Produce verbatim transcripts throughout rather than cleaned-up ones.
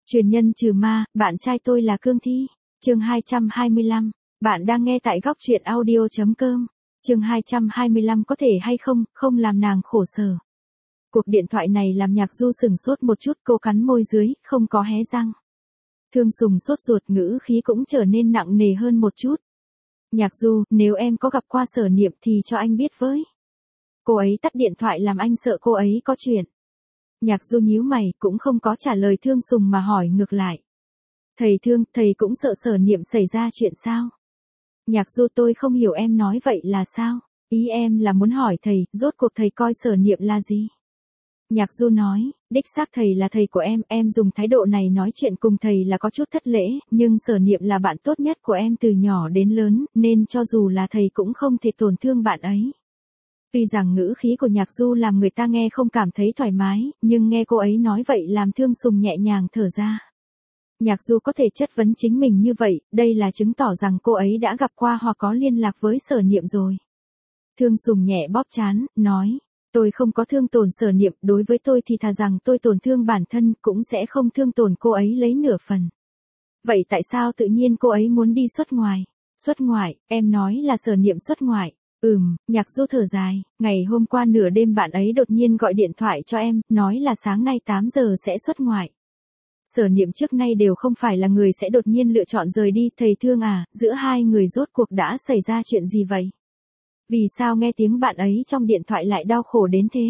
Truyền nhân trừ ma, bạn trai tôi là Cương Thi. Chương hai trăm hai mươi lăm. Bạn đang nghe tại góc truyện audio chấm com. Chương hai trăm hai mươi lăm có thể hay không, không làm nàng khổ sở. Cuộc điện thoại này làm Nhạc Du sửng sốt một chút, cô cắn môi dưới, không có hé răng. Thương Sùng sốt ruột, ngữ khí cũng trở nên nặng nề hơn một chút. Nhạc Du, nếu em có gặp qua Sở Niệm thì cho anh biết với. Cô ấy tắt điện thoại làm anh sợ cô ấy có chuyện. Nhạc Du nhíu mày, cũng không có trả lời Thương Sùng mà hỏi ngược lại. Thầy Thương, thầy cũng sợ Sở Niệm xảy ra chuyện sao? Nhạc Du, tôi không hiểu em nói vậy là sao? Ý em là muốn hỏi thầy, rốt cuộc thầy coi Sở Niệm là gì? Nhạc Du nói, đích xác thầy là thầy của em, em dùng thái độ này nói chuyện cùng thầy là có chút thất lễ, nhưng Sở Niệm là bạn tốt nhất của em từ nhỏ đến lớn, nên cho dù là thầy cũng không thể tổn thương bạn ấy. Tuy rằng ngữ khí của Nhạc Du làm người ta nghe không cảm thấy thoải mái, nhưng nghe cô ấy nói vậy làm Thương Sùng nhẹ nhàng thở ra. Nhạc Du có thể chất vấn chính mình như vậy, đây là chứng tỏ rằng cô ấy đã gặp qua hoặc có liên lạc với Sở Niệm rồi. Thương Sùng nhẹ bóp trán, nói, tôi không có thương tổn Sở Niệm, đối với tôi thì thà rằng tôi tổn thương bản thân, cũng sẽ không thương tổn cô ấy lấy nửa phần. Vậy tại sao tự nhiên cô ấy muốn đi xuất ngoại? Xuất ngoại, em nói là Sở Niệm xuất ngoại. Ừm, Nhạc Du thở dài, ngày hôm qua nửa đêm bạn ấy đột nhiên gọi điện thoại cho em, nói là sáng nay tám giờ sẽ xuất ngoại. Sở Niệm trước nay đều không phải là người sẽ đột nhiên lựa chọn rời đi, thầy Thương à, giữa hai người rốt cuộc đã xảy ra chuyện gì vậy? Vì sao nghe tiếng bạn ấy trong điện thoại lại đau khổ đến thế?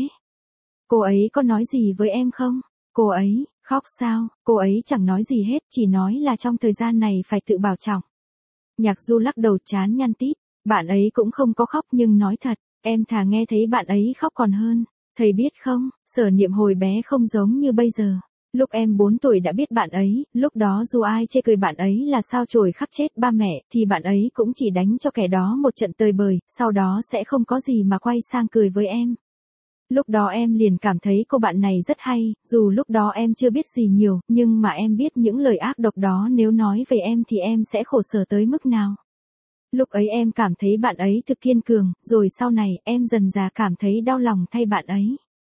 Cô ấy có nói gì với em không? Cô ấy, khóc sao? Cô ấy chẳng nói gì hết, chỉ nói là trong thời gian này phải tự bảo trọng. Nhạc Du lắc đầu chán nhăn tít. Bạn ấy cũng không có khóc nhưng nói thật, em thà nghe thấy bạn ấy khóc còn hơn. Thầy biết không, Sở Niệm hồi bé không giống như bây giờ. Lúc em bốn tuổi đã biết bạn ấy, lúc đó dù ai chê cười bạn ấy là sao chổi khắc chết ba mẹ, thì bạn ấy cũng chỉ đánh cho kẻ đó một trận tơi bời, sau đó sẽ không có gì mà quay sang cười với em. Lúc đó em liền cảm thấy cô bạn này rất hay, dù lúc đó em chưa biết gì nhiều, nhưng mà em biết những lời ác độc đó nếu nói về em thì em sẽ khổ sở tới mức nào. Lúc ấy em cảm thấy bạn ấy thực kiên cường, rồi sau này em dần dà cảm thấy đau lòng thay bạn ấy.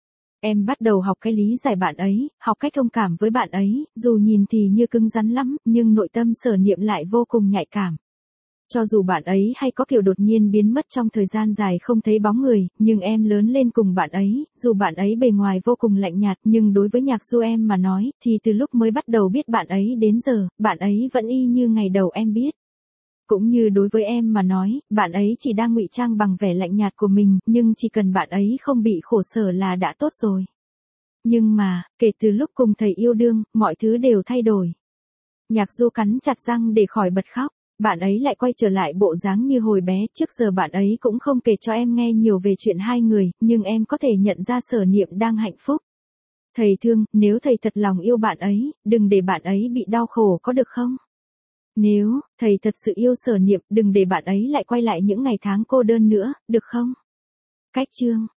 Em bắt đầu học cái lý giải bạn ấy, học cách thông cảm với bạn ấy, dù nhìn thì như cứng rắn lắm, nhưng nội tâm Sở Niệm lại vô cùng nhạy cảm. Cho dù bạn ấy hay có kiểu đột nhiên biến mất trong thời gian dài không thấy bóng người, nhưng em lớn lên cùng bạn ấy, dù bạn ấy bề ngoài vô cùng lạnh nhạt nhưng đối với Nhạc Du em mà nói, thì từ lúc mới bắt đầu biết bạn ấy đến giờ, bạn ấy vẫn y như ngày đầu em biết. Cũng như đối với em mà nói, bạn ấy chỉ đang ngụy trang bằng vẻ lạnh nhạt của mình, nhưng chỉ cần bạn ấy không bị khổ sở là đã tốt rồi. Nhưng mà, kể từ lúc cùng thầy yêu đương, mọi thứ đều thay đổi. Nhạc Du cắn chặt răng để khỏi bật khóc, bạn ấy lại quay trở lại bộ dáng như hồi bé, trước giờ bạn ấy cũng không kể cho em nghe nhiều về chuyện hai người, nhưng em có thể nhận ra Sở Niệm đang hạnh phúc. Thầy Thương, nếu thầy thật lòng yêu bạn ấy, đừng để bạn ấy bị đau khổ có được không? Nếu, thầy thật sự yêu Sở Niệm, đừng để bạn ấy lại quay lại những ngày tháng cô đơn nữa, được không? Cách chương.